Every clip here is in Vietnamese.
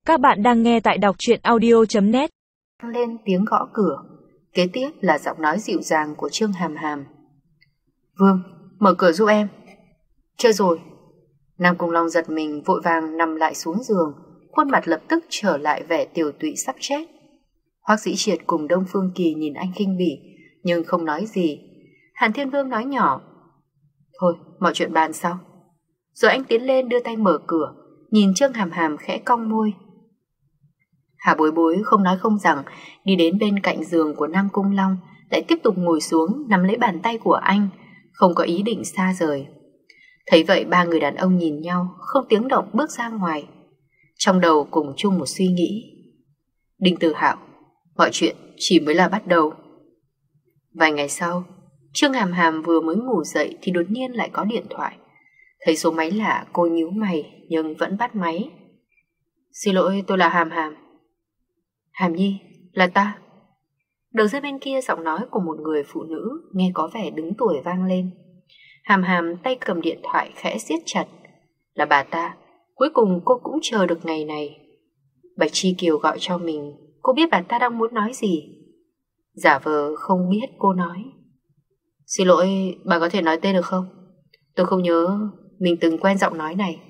Các bạn đang nghe tại đọc truyện audio.net. Lên tiếng gõ cửa, kế tiếp là giọng nói dịu dàng của Trương Hàm Hàm. Vương, mở cửa giúp em. Chưa rồi. Nam Cung Long giật mình vội vàng nằm lại xuống giường, khuôn mặt lập tức trở lại vẻ tiều tụy sắp chết. Hoắc Dĩ Triệt cùng Đông Phương Kỳ nhìn anh khinh bỉ, nhưng không nói gì. Hàn Thiên Vương nói nhỏ: Thôi, mọi chuyện bàn sau. Rồi anh tiến lên đưa tay mở cửa, nhìn Trương Hàm Hàm khẽ cong môi. Hà Bối Bối không nói không rằng đi đến bên cạnh giường của Nam Cung Long, lại tiếp tục ngồi xuống nắm lấy bàn tay của anh, không có ý định xa rời. Thấy vậy ba người đàn ông nhìn nhau, không tiếng động bước ra ngoài. Trong đầu cùng chung một suy nghĩ: Đinh Tử Hạo, mọi chuyện chỉ mới là bắt đầu. Vài ngày sau, Trương Hàm Hàm vừa mới ngủ dậy thì đột nhiên lại có điện thoại. Thấy số máy lạ, cô nhíu mày nhưng vẫn bắt máy. Xin lỗi, tôi là Hàm Hàm. Hàm Nhi, là ta. Đầu dây bên kia giọng nói của một người phụ nữ nghe có vẻ đứng tuổi vang lên. Hàm Hàm tay cầm điện thoại khẽ siết chặt. Là bà ta. Cuối cùng cô cũng chờ được ngày này. Bạch Chi Kiều gọi cho mình. Cô biết bà ta đang muốn nói gì. Giả vờ không biết cô nói: Xin lỗi, bà có thể nói tên được không? Tôi không nhớ mình từng quen giọng nói này.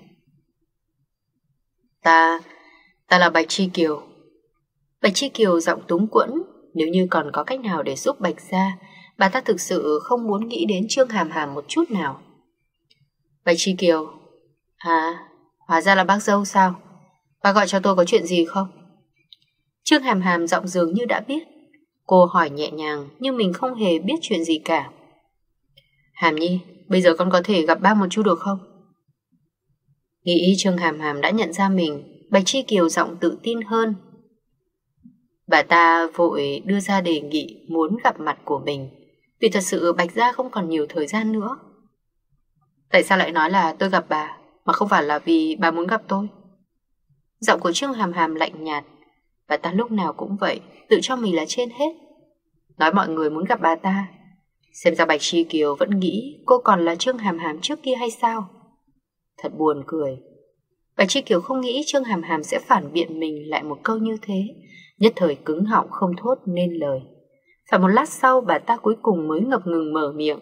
Ta là Bạch Chi Kiều. Bạch Chi Kiều giọng túng quẫn. Nếu như còn có cách nào để giúp Bạch gia, bà ta thực sự không muốn nghĩ đến Trương Hàm Hàm một chút nào. Bạch Chi Kiều: À, hóa ra là bác dâu sao? Bà gọi cho tôi có chuyện gì không? Trương Hàm Hàm giọng dường như đã biết. Cô hỏi nhẹ nhàng nhưng mình không hề biết chuyện gì cả. Hàm Nhi, bây giờ con có thể gặp ba một chút được không? Nghĩ Trương Hàm Hàm đã nhận ra mình, Bạch Chi Kiều giọng tự tin hơn. Bà ta vội đưa ra đề nghị muốn gặp mặt của mình, vì thật sự Bạch gia không còn nhiều thời gian nữa. Tại sao lại nói là tôi gặp bà, mà không phải là vì bà muốn gặp tôi? Giọng của Trương Hàm Hàm lạnh nhạt. Bà ta lúc nào cũng vậy, tự cho mình là trên hết. Nói mọi người muốn gặp bà ta. Xem ra Bạch Chi Kiều vẫn nghĩ cô còn là Trương Hàm Hàm trước kia hay sao? Thật buồn cười. Bạch Chi Kiều không nghĩ Trương Hàm Hàm sẽ phản biện mình lại một câu như thế, nhất thời cứng họng không thốt nên lời. Phải một lát sau bà ta cuối cùng mới ngập ngừng mở miệng.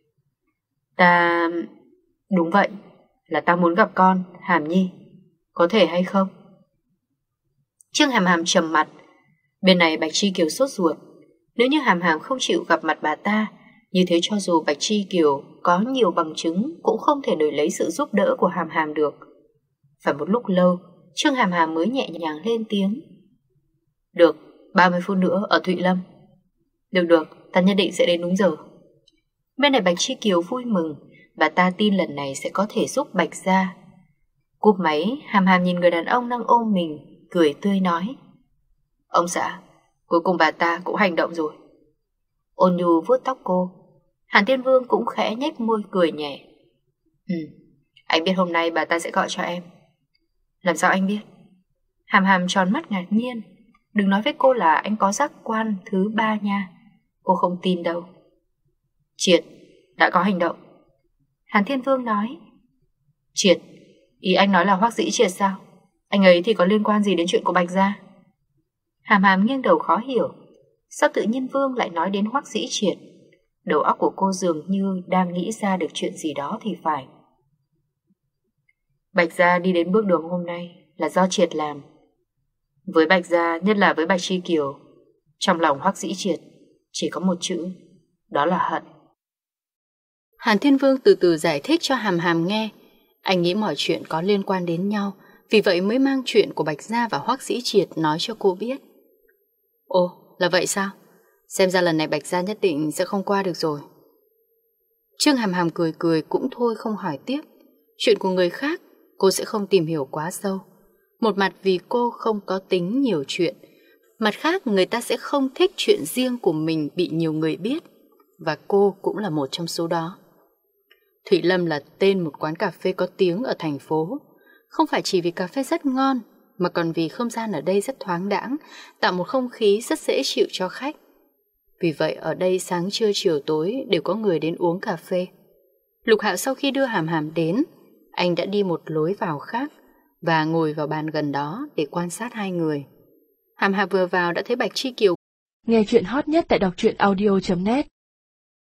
Đúng vậy, là ta muốn gặp con, Hàm Nhi. Có thể hay không? Trương Hàm Hàm trầm mặt. Bên này Bạch Chi Kiều sốt ruột. Nếu như Hàm Hàm không chịu gặp mặt bà ta, như thế cho dù Bạch Chi Kiều có nhiều bằng chứng cũng không thể đổi lấy sự giúp đỡ của Hàm Hàm được. Phải một lúc lâu, Trương Hàm Hàm mới nhẹ nhàng lên tiếng. Được, 30 phút nữa ở Thụy Lâm. Được, ta nhất định sẽ đến đúng giờ. Bên này Bạch Chi Kiều vui mừng, bà ta tin lần này sẽ có thể giúp Bạch gia. Cúp máy, Hàm Hàm nhìn người đàn ông đang ôm mình, cười tươi nói: Ông xã, cuối cùng bà ta cũng hành động rồi. Ôn nhu vuốt tóc cô. Hàn Thiên Vương cũng khẽ nhếch môi cười nhẹ. Anh biết hôm nay bà ta sẽ gọi cho em. Làm sao anh biết? Hàm Hàm tròn mắt ngạc nhiên. Đừng nói với cô là anh có giác quan thứ ba nha. Cô không tin đâu. Triệt đã có hành động. Hàn Thiên Vương nói. Triệt? Ý anh nói là Hoắc Dĩ Triệt sao? Anh ấy thì có liên quan gì đến chuyện của Bạch gia? Hàm Hàm nghiêng đầu khó hiểu. Sao tự nhiên Vương lại nói đến Hoắc Dĩ Triệt? Đầu óc của cô dường như đang nghĩ ra được chuyện gì đó thì phải. Bạch gia đi đến bước đường hôm nay là do Triệt làm. Với Bạch gia, nhất là với Bạch Chi Kiều, trong lòng Hoắc Dĩ Triệt chỉ có một chữ, đó là hận. Hàn Thiên Vương từ từ giải thích cho Hàm Hàm nghe. Anh nghĩ mọi chuyện có liên quan đến nhau, vì vậy mới mang chuyện của Bạch gia và Hoắc Dĩ Triệt nói cho cô biết. Ồ, là vậy sao? Xem ra lần này Bạch gia nhất định sẽ không qua được rồi. Trương Hàm Hàm cười cười cũng thôi không hỏi tiếp. Chuyện của người khác cô sẽ không tìm hiểu quá sâu. Một mặt vì cô không có tính nhiều chuyện, mặt khác người ta sẽ không thích chuyện riêng của mình bị nhiều người biết, và cô cũng là một trong số đó. Thụy Lâm là tên một quán cà phê có tiếng ở thành phố. Không phải chỉ vì cà phê rất ngon, mà còn vì không gian ở đây rất thoáng đãng, tạo một không khí rất dễ chịu cho khách. Vì vậy ở đây sáng trưa chiều tối đều có người đến uống cà phê. Lục Hạo sau khi đưa Hàm Hàm đến, anh đã đi một lối vào khác, và ngồi vào bàn gần đó để quan sát hai người. Hàm Hàm vừa vào đã thấy Bạch Chi Kiều. Nghe chuyện hot nhất tại đọc truyện audio.net